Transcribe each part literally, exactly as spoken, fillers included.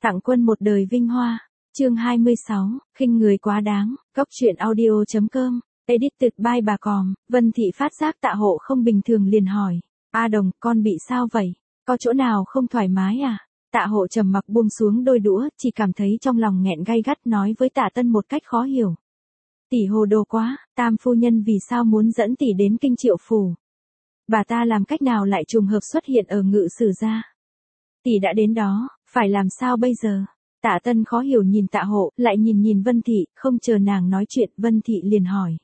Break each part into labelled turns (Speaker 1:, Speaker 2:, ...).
Speaker 1: Tặng quân một đời vinh hoa. Chương hai mươi sáu, khinh người quá đáng. Cốc truyện audio chấm com. Edited by bà Còm. Vân Thị phát giác Tạ Hộ không bình thường liền hỏi. A Đồng, con bị sao vậy? Có chỗ nào không thoải mái à? Tạ Hộ trầm mặc buông xuống đôi đũa, chỉ cảm thấy trong lòng nghẹn gay gắt nói với Tạ Tân một cách khó hiểu. Tỷ hồ đồ quá, Tam phu nhân vì sao muốn dẫn tỷ đến Kinh Triệu phủ? Bà ta làm cách nào lại trùng hợp xuất hiện ở Ngự Sử gia? Tỷ đã đến đó, phải làm sao bây giờ? Tạ Tân khó hiểu nhìn Tạ Hộ, lại nhìn nhìn Vân Thị, không chờ nàng nói chuyện, Vân Thị liền hỏi.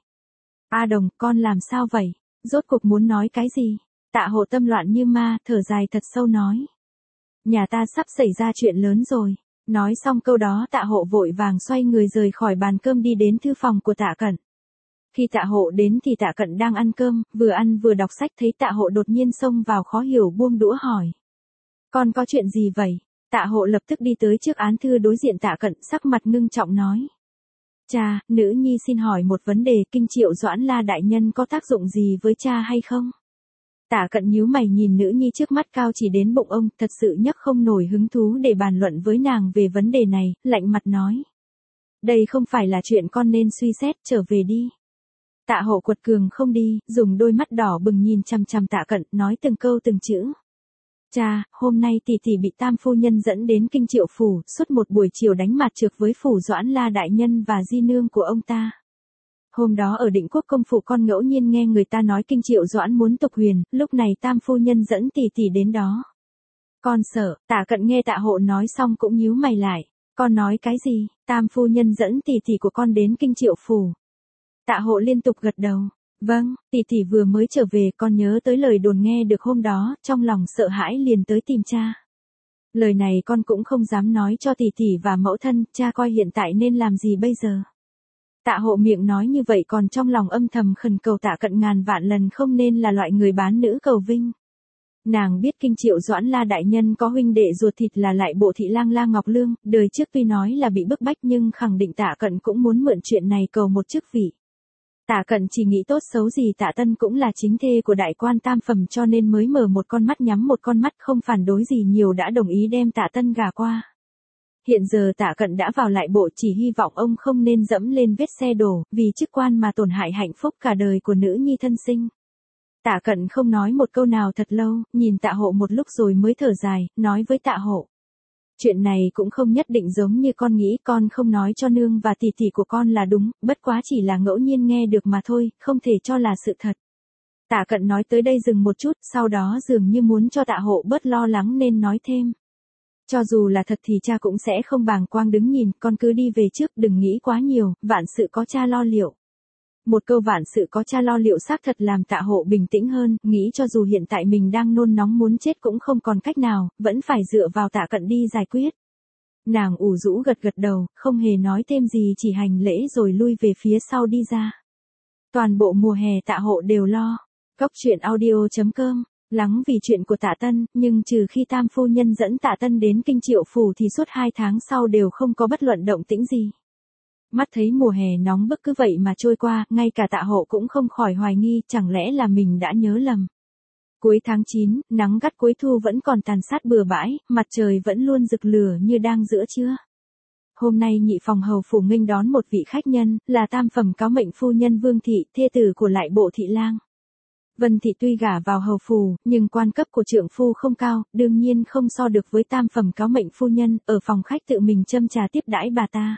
Speaker 1: A Đồng, con làm sao vậy? Rốt cuộc muốn nói cái gì? Tạ Hộ tâm loạn như ma, thở dài thật sâu nói. Nhà ta sắp xảy ra chuyện lớn rồi. Nói xong câu đó Tạ Hộ vội vàng xoay người rời khỏi bàn cơm đi đến thư phòng của Tạ Cẩn. Khi Tạ Hộ đến thì Tạ Cẩn đang ăn cơm, vừa ăn vừa đọc sách, thấy Tạ Hộ đột nhiên xông vào khó hiểu buông đũa hỏi. Con có chuyện gì vậy? Tạ Hộ lập tức đi tới trước án thư đối diện Tạ Cẩn, sắc mặt ngưng trọng nói. Cha, nữ nhi xin hỏi một vấn đề, Kinh Triệu Doãn La đại nhân có tác dụng gì với cha hay không? Tạ Cẩn nhíu mày nhìn nữ nhi trước mắt cao chỉ đến bụng ông, thật sự nhấc không nổi hứng thú để bàn luận với nàng về vấn đề này, lạnh mặt nói. Đây không phải là chuyện con nên suy xét, trở về đi. Tạ Hộ quật cường không đi, dùng đôi mắt đỏ bừng nhìn chằm chằm Tạ Cẩn, nói từng câu từng chữ. Cha, hôm nay tỷ tỷ bị Tam phu nhân dẫn đến Kinh Triệu phủ, suốt một buổi chiều đánh mặt trược với phủ Doãn La đại nhân và di nương của ông ta. Hôm đó ở Định Quốc công phủ con ngẫu nhiên nghe người ta nói Kinh Triệu Doãn muốn tục huyền, lúc này Tam phu nhân dẫn tỷ tỷ đến đó. Con sợ, Tạ Cẩn nghe Tạ Hộ nói xong cũng nhíu mày lại. Con nói cái gì? Tam phu nhân dẫn tỷ tỷ của con đến Kinh Triệu phủ. Tạ Hộ liên tục gật đầu. Vâng, tỷ tỷ vừa mới trở về, con nhớ tới lời đồn nghe được hôm đó, trong lòng sợ hãi liền tới tìm cha. Lời này con cũng không dám nói cho tỷ tỷ và mẫu thân, cha coi hiện tại nên làm gì bây giờ. Tạ Hộ miệng nói như vậy còn trong lòng âm thầm khẩn cầu Tạ Cẩn ngàn vạn lần không nên là loại người bán nữ cầu vinh. Nàng biết Kinh Triệu Doãn La đại nhân có huynh đệ ruột thịt là lại bộ thị lang La Ngọc Lương, đời trước tuy nói là bị bức bách nhưng khẳng định Tạ Cẩn cũng muốn mượn chuyện này cầu một chức vị. Tạ Cẩn chỉ nghĩ tốt xấu gì Tạ Tân cũng là chính thê của đại quan tam phẩm cho nên mới mở một con mắt nhắm một con mắt, không phản đối gì nhiều đã đồng ý đem Tạ Tân gả qua. Hiện giờ Tạ Cẩn đã vào lại bộ, chỉ hy vọng ông không nên dẫm lên vết xe đổ, vì chức quan mà tổn hại hạnh phúc cả đời của nữ nhi thân sinh. Tạ Cẩn không nói một câu nào thật lâu, nhìn Tạ Hộ một lúc rồi mới thở dài, nói với Tạ Hộ. Chuyện này cũng không nhất định giống như con nghĩ, con không nói cho nương và tỷ tỷ của con là đúng, bất quá chỉ là ngẫu nhiên nghe được mà thôi, không thể cho là sự thật. Tạ Cẩn nói tới đây dừng một chút, sau đó dường như muốn cho Tạ Hộ bớt lo lắng nên nói thêm. Cho dù là thật thì cha cũng sẽ không bàng quang đứng nhìn, con cứ đi về trước, đừng nghĩ quá nhiều, vạn sự có cha lo liệu. Một câu vạn sự có cha lo liệu xác thật làm Tạ Hộ bình tĩnh hơn, nghĩ cho dù hiện tại mình đang nôn nóng muốn chết cũng không còn cách nào, vẫn phải dựa vào Tạ Cẩn đi giải quyết. Nàng ủ rũ gật gật đầu, không hề nói thêm gì, chỉ hành lễ rồi lui về phía sau đi ra. Toàn bộ mùa hè Tạ Hộ đều lo. Cốc truyện audio chấm com. Lắng vì chuyện của Tạ Tân, nhưng trừ khi Tam phu nhân dẫn Tạ Tân đến Kinh Triệu phủ thì suốt hai tháng sau đều không có bất luận động tĩnh gì. Mắt thấy mùa hè nóng bức cứ vậy mà trôi qua, ngay cả Tạ Hộ cũng không khỏi hoài nghi, chẳng lẽ là mình đã nhớ lầm. Cuối tháng chín, nắng gắt cuối thu vẫn còn tàn sát bừa bãi, mặt trời vẫn luôn rực lửa như đang giữa trưa. Hôm nay nhị phòng hầu phủ nghênh đón một vị khách nhân, là tam phẩm cáo mệnh phu nhân Vương Thị, thê tử của lại bộ thị lang. Vân Thị tuy gả vào hầu phủ, nhưng quan cấp của trượng phu không cao, đương nhiên không so được với tam phẩm cáo mệnh phu nhân, ở phòng khách tự mình châm trà tiếp đãi bà ta.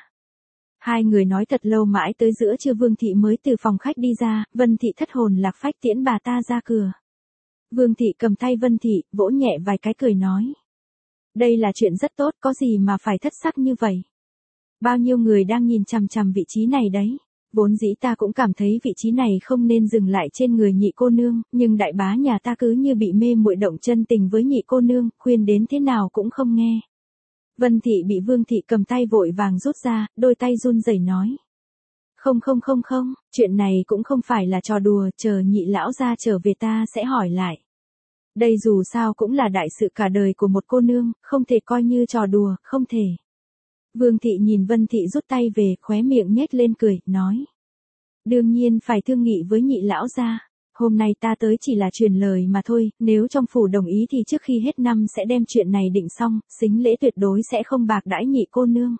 Speaker 1: Hai người nói thật lâu mãi tới giữa trưa Vương Thị mới từ phòng khách đi ra, Vân Thị thất hồn lạc phách tiễn bà ta ra cửa. Vương Thị cầm tay Vân Thị, vỗ nhẹ vài cái cười nói. Đây là chuyện rất tốt, có gì mà phải thất sắc như vậy. Bao nhiêu người đang nhìn chằm chằm vị trí này đấy. Vốn dĩ ta cũng cảm thấy vị trí này không nên dừng lại trên người nhị cô nương, nhưng đại bá nhà ta cứ như bị mê muội động chân tình với nhị cô nương, khuyên đến thế nào cũng không nghe. Vân Thị bị Vương Thị cầm tay vội vàng rút ra, đôi tay run rẩy nói. Không không không không, chuyện này cũng không phải là trò đùa, chờ nhị lão gia trở về ta sẽ hỏi lại. Đây dù sao cũng là đại sự cả đời của một cô nương, không thể coi như trò đùa, không thể. Vương Thị nhìn Vân Thị rút tay về, khóe miệng nhếch lên cười, nói. Đương nhiên phải thương nghị với nhị lão gia. Hôm nay ta tới chỉ là truyền lời mà thôi, nếu trong phủ đồng ý thì trước khi hết năm sẽ đem chuyện này định xong, sính lễ tuyệt đối sẽ không bạc đãi nhị cô nương.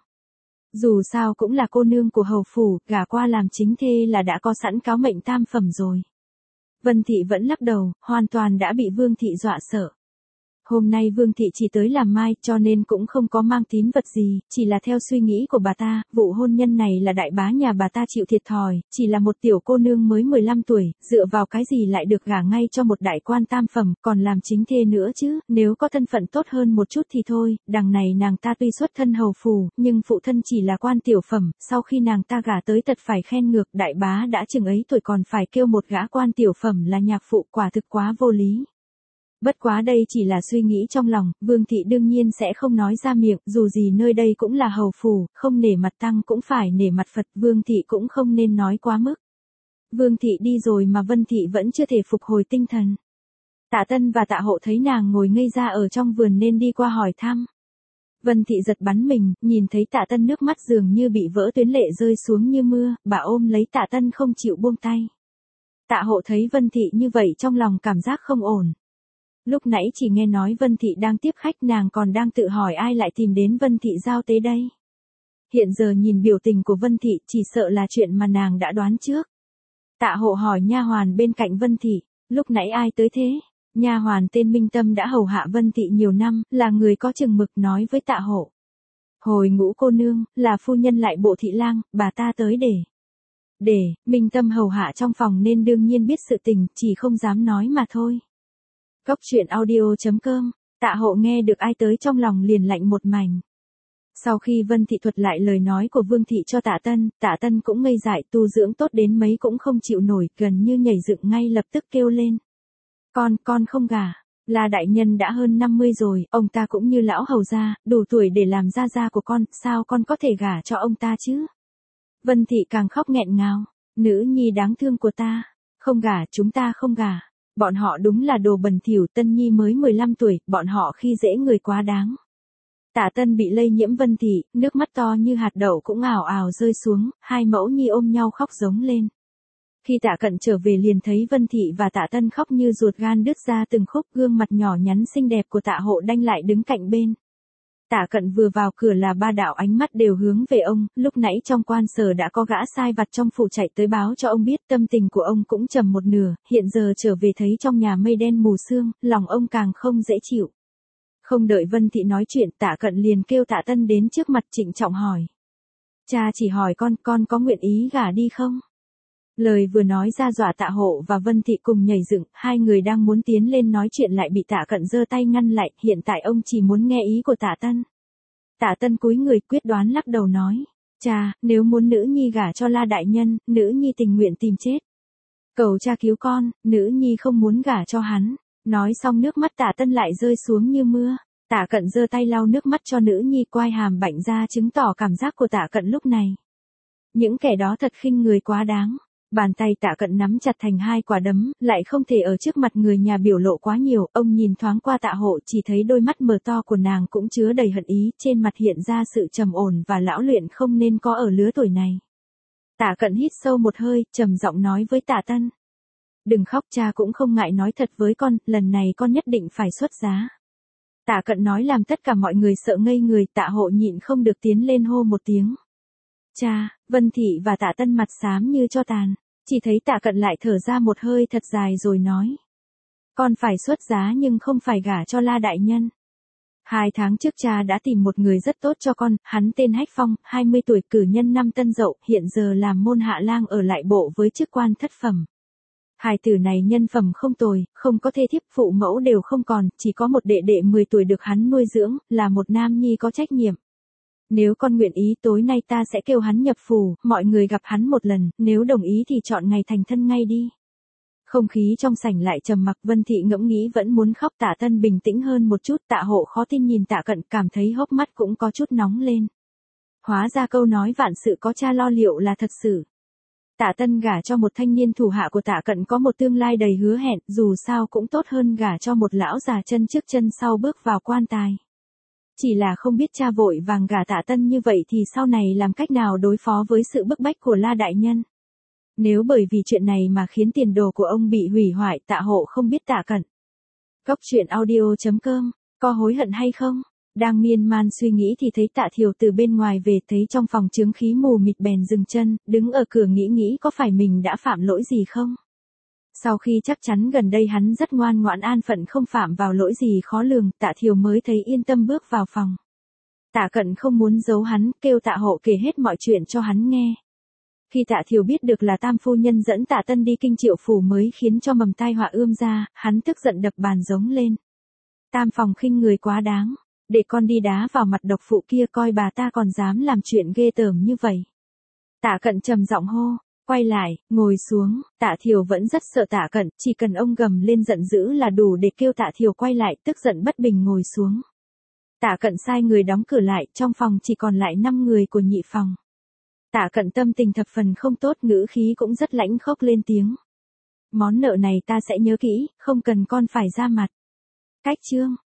Speaker 1: Dù sao cũng là cô nương của hầu phủ, gả qua làm chính thê là đã có sẵn cáo mệnh tam phẩm rồi. Vân Thị vẫn lắc đầu, hoàn toàn đã bị Vương Thị dọa sợ. Hôm nay Vương Thị chỉ tới làm mai, cho nên cũng không có mang tín vật gì, chỉ là theo suy nghĩ của bà ta, vụ hôn nhân này là đại bá nhà bà ta chịu thiệt thòi, chỉ là một tiểu cô nương mới mười lăm tuổi, dựa vào cái gì lại được gả ngay cho một đại quan tam phẩm, còn làm chính thê nữa chứ, nếu có thân phận tốt hơn một chút thì thôi, đằng này nàng ta tuy xuất thân hầu phủ, nhưng phụ thân chỉ là quan tiểu phẩm, sau khi nàng ta gả tới tật phải khen ngược, đại bá đã chừng ấy tuổi còn phải kêu một gã quan tiểu phẩm là nhạc phụ, quả thực quá vô lý. Bất quá đây chỉ là suy nghĩ trong lòng, Vương Thị đương nhiên sẽ không nói ra miệng, dù gì nơi đây cũng là hầu phủ, không nể mặt tăng cũng phải nể mặt Phật, Vương Thị cũng không nên nói quá mức. Vương Thị đi rồi mà Vân Thị vẫn chưa thể phục hồi tinh thần. Tạ Tân và Tạ Hộ thấy nàng ngồi ngây ra ở trong vườn nên đi qua hỏi thăm. Vân Thị giật bắn mình, nhìn thấy Tạ Tân nước mắt dường như bị vỡ tuyến lệ rơi xuống như mưa, bà ôm lấy Tạ Tân không chịu buông tay. Tạ Hộ thấy Vân Thị như vậy trong lòng cảm giác không ổn. Lúc nãy chỉ nghe nói Vân Thị đang tiếp khách, nàng còn đang tự hỏi ai lại tìm đến Vân Thị giao tế đây. Hiện giờ nhìn biểu tình của Vân Thị chỉ sợ là chuyện mà nàng đã đoán trước. Tạ Hộ hỏi nha hoàn bên cạnh Vân Thị, lúc nãy ai tới thế? Nha hoàn tên Minh Tâm đã hầu hạ Vân Thị nhiều năm, là người có chừng mực nói với Tạ Hộ. Hồi Ngũ cô nương, là phu nhân lại bộ thị lang, bà ta tới để. Để, Minh Tâm hầu hạ trong phòng nên đương nhiên biết sự tình, chỉ không dám nói mà thôi. Góc truyện audio chấm com, Tạ Hộ nghe được ai tới trong lòng liền lạnh một mảnh. Sau khi Vân Thị thuật lại lời nói của Vương Thị cho Tạ Tân, Tạ Tân cũng ngây dại, tu dưỡng tốt đến mấy cũng không chịu nổi, gần như nhảy dựng ngay lập tức kêu lên. Con, con không gả, là đại nhân đã hơn năm mươi rồi, ông ta cũng như lão hầu gia, đủ tuổi để làm gia gia của con, sao con có thể gả cho ông ta chứ? Vân Thị càng khóc nghẹn ngào, nữ nhi đáng thương của ta, không gả, chúng ta không gả. Bọn họ đúng là đồ bẩn thỉu, Tân Nhi mới mười lăm tuổi, bọn họ khi dễ người quá đáng. Tạ Tân bị lây nhiễm Vân Thị, nước mắt to như hạt đậu cũng ào ào rơi xuống, hai mẫu nhi ôm nhau khóc giống lên. Khi Tạ Cận trở về liền thấy Vân Thị và Tạ Tân khóc như ruột gan đứt ra từng khúc, gương mặt nhỏ nhắn xinh đẹp của Tạ Hộ đanh lại đứng cạnh bên. Tạ Cận vừa vào cửa là ba đạo ánh mắt đều hướng về ông, lúc nãy trong quan sở đã có gã sai vặt trong phủ chạy tới báo cho ông biết, tâm tình của ông cũng trầm một nửa, hiện giờ trở về thấy trong nhà mây đen mù sương, lòng ông càng không dễ chịu. Không đợi Vân Thị nói chuyện, Tạ Cận liền kêu Tạ Tân đến trước mặt trịnh trọng hỏi. Cha chỉ hỏi con, con có nguyện ý gả đi không? Lời vừa nói ra dọa Tạ Hộ và Vân Thị cùng nhảy dựng, hai người đang muốn tiến lên nói chuyện lại bị Tạ Cận giơ tay ngăn lại, hiện tại ông chỉ muốn nghe ý của Tạ Tân. Tạ Tân cúi người quyết đoán lắc đầu nói, cha, nếu muốn nữ nhi gả cho La đại nhân, nữ nhi tình nguyện tìm chết. Cầu cha cứu con, nữ nhi không muốn gả cho hắn. Nói xong nước mắt Tạ Tân lại rơi xuống như mưa. Tạ Cận giơ tay lau nước mắt cho nữ nhi, quai hàm bạnh ra chứng tỏ cảm giác của Tạ Cận lúc này. Những kẻ đó thật khinh người quá đáng. Bàn tay Tạ Cận nắm chặt thành hai quả đấm, lại không thể ở trước mặt người nhà biểu lộ quá nhiều, ông nhìn thoáng qua Tạ Hộ chỉ thấy đôi mắt mờ to của nàng cũng chứa đầy hận ý, trên mặt hiện ra sự trầm ổn và lão luyện không nên có ở lứa tuổi này. Tạ Cận hít sâu một hơi, trầm giọng nói với Tạ Tân. Đừng khóc, cha cũng không ngại nói thật với con, lần này con nhất định phải xuất giá. Tạ Cận nói làm tất cả mọi người sợ ngây người, Tạ Hộ nhịn không được tiến lên hô một tiếng. Cha, Vân Thị và Tạ Tân mặt xám như cho tàn. Chỉ thấy Tạ Cận lại thở ra một hơi thật dài rồi nói. Con phải xuất giá nhưng không phải gả cho La đại nhân. Hai tháng trước cha đã tìm một người rất tốt cho con, hắn tên Hách Phong, hai mươi tuổi, cử nhân năm Tân Dậu, hiện giờ làm môn hạ lang ở lại bộ với chức quan thất phẩm. Hài tử này nhân phẩm không tồi, không có thê thiếp, phụ mẫu đều không còn, chỉ có một đệ đệ mười tuổi được hắn nuôi dưỡng, là một nam nhi có trách nhiệm. Nếu con nguyện ý tối nay ta sẽ kêu hắn nhập phủ, mọi người gặp hắn một lần, nếu đồng ý thì chọn ngày thành thân ngay đi. Không khí trong sảnh lại trầm mặc, Vân Thị ngẫm nghĩ vẫn muốn khóc. Tạ Tân bình tĩnh hơn một chút, Tạ Hộ khó tin nhìn Tạ Cận, cảm thấy hốc mắt cũng có chút nóng lên. Hóa ra câu nói vạn sự có cha lo liệu là thật sự. Tạ Tân gả cho một thanh niên thủ hạ của Tạ Cận có một tương lai đầy hứa hẹn, dù sao cũng tốt hơn gả cho một lão già chân trước chân sau bước vào quan tài. Chỉ là không biết cha vội vàng gả Tạ Tân như vậy thì sau này làm cách nào đối phó với sự bức bách của La đại nhân. Nếu bởi vì chuyện này mà khiến tiền đồ của ông bị hủy hoại, Tạ Hộ không biết Tạ Cận. Góc truyện audio chấm com, có hối hận hay không? Đang miên man suy nghĩ thì thấy Tạ Thiều từ bên ngoài về, thấy trong phòng chướng khí mù mịt bèn dừng chân, đứng ở cửa nghĩ nghĩ có phải mình đã phạm lỗi gì không? Sau khi chắc chắn gần đây hắn rất ngoan ngoãn an phận không phạm vào lỗi gì khó lường, Tạ Thiều mới thấy yên tâm bước vào phòng. Tạ Cận không muốn giấu hắn, kêu Tạ Hộ kể hết mọi chuyện cho hắn nghe. Khi Tạ Thiều biết được là Tam phu nhân dẫn Tạ Tân đi kinh Triệu phủ mới khiến cho mầm tai họa ươm ra, hắn tức giận đập bàn giống lên. Tam phòng khinh người quá đáng, để con đi đá vào mặt độc phụ kia coi bà ta còn dám làm chuyện ghê tởm như vậy. Tạ Cận trầm giọng hô, quay lại, ngồi xuống. Tạ Thiều vẫn rất sợ Tạ Cận, chỉ cần ông gầm lên giận dữ là đủ để kêu Tạ Thiều quay lại, tức giận bất bình ngồi xuống. Tạ Cận sai người đóng cửa lại, trong phòng chỉ còn lại năm người của nhị phòng. Tạ Cận tâm tình thập phần không tốt, ngữ khí cũng rất lãnh khốc lên tiếng. Món nợ này ta sẽ nhớ kỹ, không cần con phải ra mặt. Cách chương